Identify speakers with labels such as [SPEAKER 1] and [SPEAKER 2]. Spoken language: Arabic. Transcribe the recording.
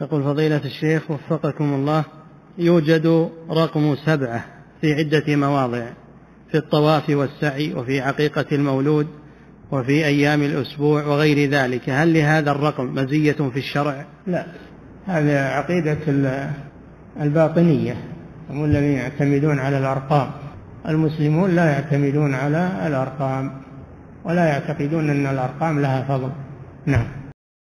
[SPEAKER 1] يقول فضيلة الشيخ وفقكم الله، يوجد رقم 7 في عدة مواضع، في الطواف والسعي وفي عقيقة المولود وفي أيام الأسبوع وغير ذلك، هل لهذا الرقم مزية في الشرع؟
[SPEAKER 2] لا، هذا عقيدة الباطنية، هم الذين يعتمدون على الأرقام. المسلمون لا يعتمدون على الأرقام ولا يعتقدون أن الأرقام لها فضل. نعم.